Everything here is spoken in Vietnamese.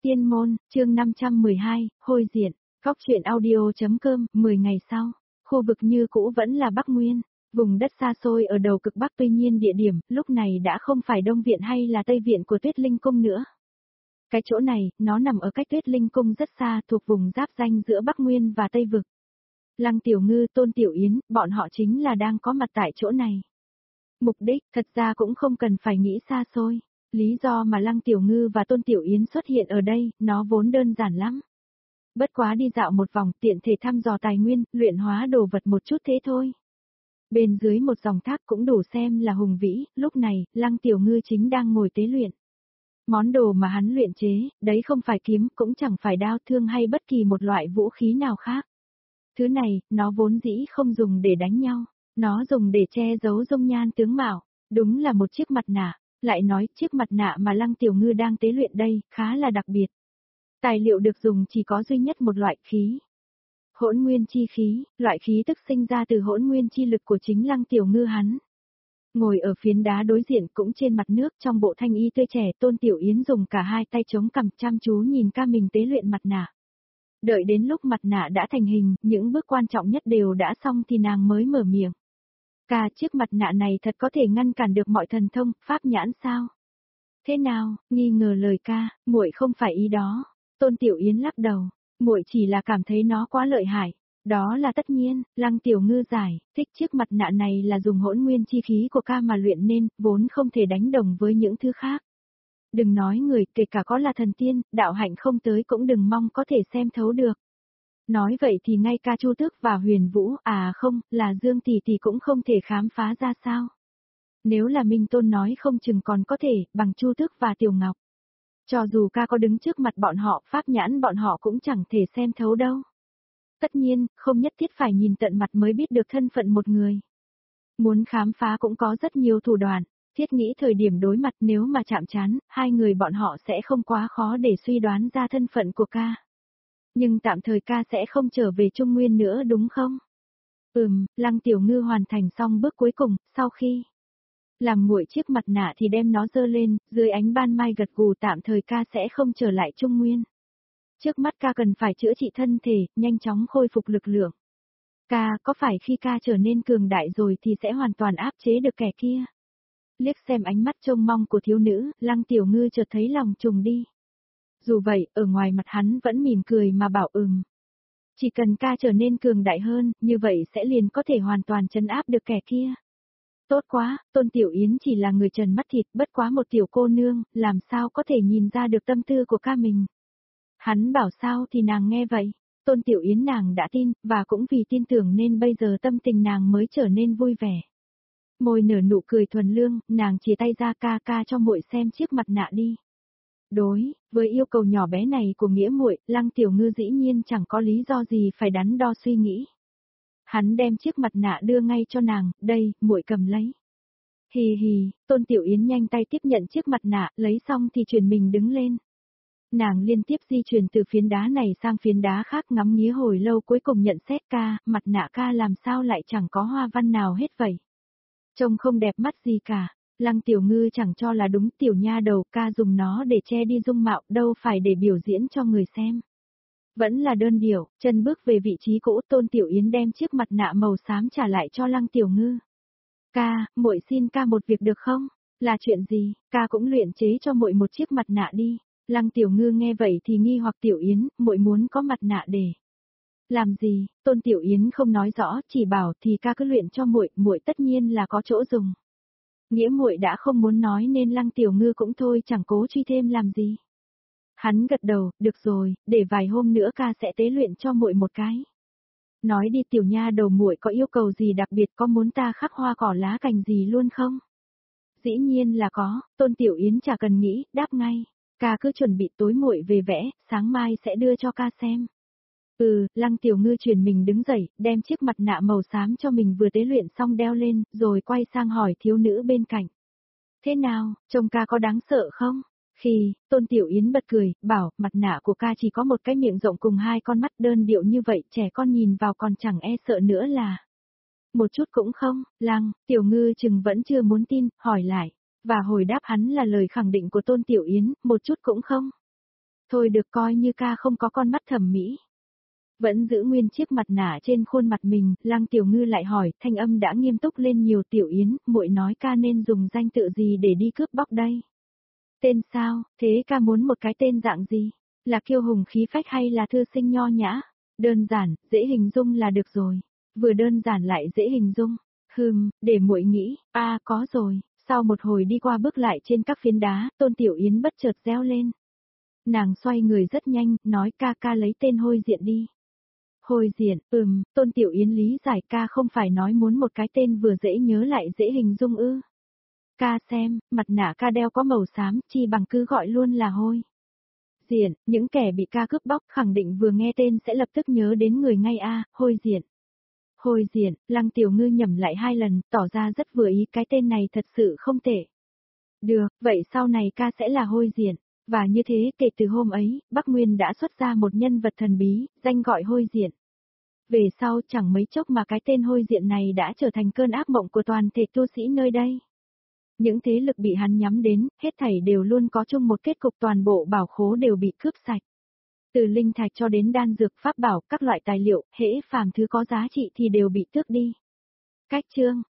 Tiên môn, chương 512, hôi diện, góc truyện audio.com, 10 ngày sau, khu vực như cũ vẫn là Bắc Nguyên, vùng đất xa xôi ở đầu cực Bắc, tuy nhiên địa điểm, lúc này đã không phải Đông Viện hay là Tây Viện của Tuyết Linh Cung nữa. Cái chỗ này, nó nằm ở cách Tuyết Linh Cung rất xa, thuộc vùng giáp ranh giữa Bắc Nguyên và Tây Vực. Lăng Tiểu Ngư, Tôn Tiểu Yến, bọn họ chính là đang có mặt tại chỗ này. Mục đích, thật ra cũng không cần phải nghĩ xa xôi. Lý do mà Lăng Tiểu Ngư và Tôn Tiểu Yến xuất hiện ở đây, nó vốn đơn giản lắm. Bất quá đi dạo một vòng, tiện thể thăm dò tài nguyên, luyện hóa đồ vật một chút thế thôi. Bên dưới một dòng thác cũng đủ xem là hùng vĩ, lúc này, Lăng Tiểu Ngư chính đang ngồi tế luyện. Món đồ mà hắn luyện chế, đấy không phải kiếm, cũng chẳng phải đao thương hay bất kỳ một loại vũ khí nào khác. Thứ này, nó vốn dĩ không dùng để đánh nhau, nó dùng để che giấu dung nhan tướng mạo, đúng là một chiếc mặt nạ. Lại nói, chiếc mặt nạ mà Lăng Tiểu Ngư đang tế luyện đây, khá là đặc biệt. Tài liệu được dùng chỉ có duy nhất một loại khí. Hỗn nguyên chi khí, loại khí tức sinh ra từ hỗn nguyên chi lực của chính Lăng Tiểu Ngư hắn. Ngồi ở phiến đá đối diện cũng trên mặt nước trong bộ thanh y tươi trẻ, Tôn Tiểu Yến dùng cả hai tay chống cằm chăm chú nhìn ca mình tế luyện mặt nạ. Đợi đến lúc mặt nạ đã thành hình, những bước quan trọng nhất đều đã xong thì nàng mới mở miệng. Ca, chiếc mặt nạ này thật có thể ngăn cản được mọi thần thông, pháp nhãn sao? Thế nào, nghi ngờ lời ca, muội không phải ý đó. Tôn Tiểu Yến lắc đầu, muội chỉ là cảm thấy nó quá lợi hại. Đó là tất nhiên, Lăng Tiểu Ngư giải, thích chiếc mặt nạ này là dùng hỗn nguyên chi khí của ca mà luyện nên, vốn không thể đánh đồng với những thứ khác. Đừng nói người, kể cả có là thần tiên, đạo hạnh không tới cũng đừng mong có thể xem thấu được. Nói vậy thì ngay ca Chu Tước và Huyền Vũ, à không, là Dương Tỷ Tỷ cũng không thể khám phá ra sao. Nếu là Minh Tôn nói không chừng còn có thể, bằng Chu Tước và Tiểu Ngọc. Cho dù ca có đứng trước mặt bọn họ, pháp nhãn bọn họ cũng chẳng thể xem thấu đâu. Tất nhiên, không nhất thiết phải nhìn tận mặt mới biết được thân phận một người. Muốn khám phá cũng có rất nhiều thủ đoạn, thiết nghĩ thời điểm đối mặt nếu mà chạm trán, hai người bọn họ sẽ không quá khó để suy đoán ra thân phận của ca. Nhưng tạm thời ca sẽ không trở về Trung Nguyên nữa đúng không? Lăng Tiểu Ngư hoàn thành xong bước cuối cùng, sau khi làm nguội chiếc mặt nạ thì đem nó dơ lên, dưới ánh ban mai gật gù, tạm thời ca sẽ không trở lại Trung Nguyên. Trước mắt ca cần phải chữa trị thân thể, nhanh chóng khôi phục lực lượng. Ca, có phải khi ca trở nên cường đại rồi thì sẽ hoàn toàn áp chế được kẻ kia? Liếc xem ánh mắt trông mong của thiếu nữ, Lăng Tiểu Ngư chợt thấy lòng trùng đi. Dù vậy, ở ngoài mặt hắn vẫn mỉm cười mà bảo Chỉ cần ca trở nên cường đại hơn, như vậy sẽ liền có thể hoàn toàn trấn áp được kẻ kia. Tốt quá, Tôn Tiểu Yến chỉ là người trần mắt thịt, bất quá một tiểu cô nương, làm sao có thể nhìn ra được tâm tư của ca mình. Hắn bảo sao thì nàng nghe vậy. Tôn Tiểu Yến nàng đã tin, và cũng vì tin tưởng nên bây giờ tâm tình nàng mới trở nên vui vẻ. Môi nở nụ cười thuần lương, nàng chia tay ra, ca ca cho muội xem chiếc mặt nạ đi. Đối với yêu cầu nhỏ bé này của nghĩa muội, Lăng Tiểu Ngư dĩ nhiên chẳng có lý do gì phải đắn đo suy nghĩ. Hắn đem chiếc mặt nạ đưa ngay cho nàng, đây, muội cầm lấy. Hì hì, Tôn Tiểu Yến nhanh tay tiếp nhận chiếc mặt nạ, lấy xong thì chuyển mình đứng lên. Nàng liên tiếp di chuyển từ phiến đá này sang phiến đá khác, ngắm nghía hồi lâu, cuối cùng nhận xét ca, mặt nạ ca làm sao lại chẳng có hoa văn nào hết vậy. Trông không đẹp mắt gì cả. Lăng Tiểu Ngư chẳng cho là đúng, tiểu nha đầu, ca dùng nó để che đi dung mạo, đâu phải để biểu diễn cho người xem. Vẫn là đơn điệu, chân bước về vị trí cũ, Tôn Tiểu Yến đem chiếc mặt nạ màu xám trả lại cho Lăng Tiểu Ngư. Ca, muội xin ca một việc được không? Là chuyện gì? Ca cũng luyện chế cho muội một chiếc mặt nạ đi. Lăng Tiểu Ngư nghe vậy thì nghi hoặc, Tiểu Yến, muội muốn có mặt nạ để làm gì? Tôn Tiểu Yến không nói rõ, chỉ bảo thì ca cứ luyện cho muội, muội tất nhiên là có chỗ dùng. Nghĩa muội đã không muốn nói nên Lăng Tiểu Ngư cũng thôi chẳng cố truy thêm làm gì. Hắn gật đầu, được rồi, để vài hôm nữa ca sẽ tế luyện cho muội một cái. Nói đi tiểu nha đầu, muội có yêu cầu gì đặc biệt, có muốn ta khắc hoa cỏ lá cành gì luôn không? Dĩ nhiên là có, Tôn Tiểu Yến chả cần nghĩ, đáp ngay. Ca cứ chuẩn bị, tối muội về vẽ, sáng mai sẽ đưa cho ca xem. Lăng Tiểu Ngư chuyển mình đứng dậy, đem chiếc mặt nạ màu xám cho mình vừa tế luyện xong đeo lên, rồi quay sang hỏi thiếu nữ bên cạnh. Thế nào, trông ca có đáng sợ không? Khi, Tôn Tiểu Yến bật cười, bảo, mặt nạ của ca chỉ có một cái miệng rộng cùng hai con mắt đơn điệu như vậy, trẻ con nhìn vào còn chẳng e sợ nữa là. Một chút cũng không, Lăng, Tiểu Ngư chừng vẫn chưa muốn tin, hỏi lại. Và hồi đáp hắn là lời khẳng định của Tôn Tiểu Yến, một chút cũng không. Thôi được coi như ca không có con mắt thẩm mỹ. Vẫn giữ nguyên chiếc mặt nạ trên khuôn mặt mình, Lăng Tiểu Ngư lại hỏi, thanh âm đã nghiêm túc lên nhiều. Tiểu Yến, muội nói ca nên dùng danh tự gì để đi cướp bóc đây? Tên sao, thế ca muốn một cái tên dạng gì? Là kiêu hùng khí phách hay là thư sinh nho nhã? Đơn giản, dễ hình dung là được rồi. Vừa đơn giản lại dễ hình dung. Để muội nghĩ, có rồi. Sau một hồi đi qua bước lại trên các phiến đá, Tôn Tiểu Yến bất chợt reo lên. Nàng xoay người rất nhanh, nói ca ca lấy tên Hôi Diện đi. Hôi Diện, Tôn Tiểu Yến lý giải ca không phải nói muốn một cái tên vừa dễ nhớ lại dễ hình dung ư. Ca xem, mặt nạ ca đeo có màu xám, chi bằng cứ gọi luôn là Hôi Diện, những kẻ bị ca cướp bóc khẳng định vừa nghe tên sẽ lập tức nhớ đến người ngay Hôi Diện. Hôi Diện, Lăng Tiểu Ngư nhẩm lại 2 lần, tỏ ra rất vừa ý, cái tên này thật sự không tệ. Được, vậy sau này ca sẽ là Hôi Diện. Và như thế kể từ hôm ấy, Bắc Nguyên đã xuất ra một nhân vật thần bí, danh gọi Hôi Diện. Về sau chẳng mấy chốc mà cái tên Hôi Diện này đã trở thành cơn ác mộng của toàn thể tu sĩ nơi đây. Những thế lực bị hắn nhắm đến, hết thảy đều luôn có chung một kết cục, toàn bộ bảo khố đều bị cướp sạch. Từ linh thạch cho đến đan dược pháp bảo, các loại tài liệu, hễ phàm thứ có giá trị thì đều bị tước đi. Cách chương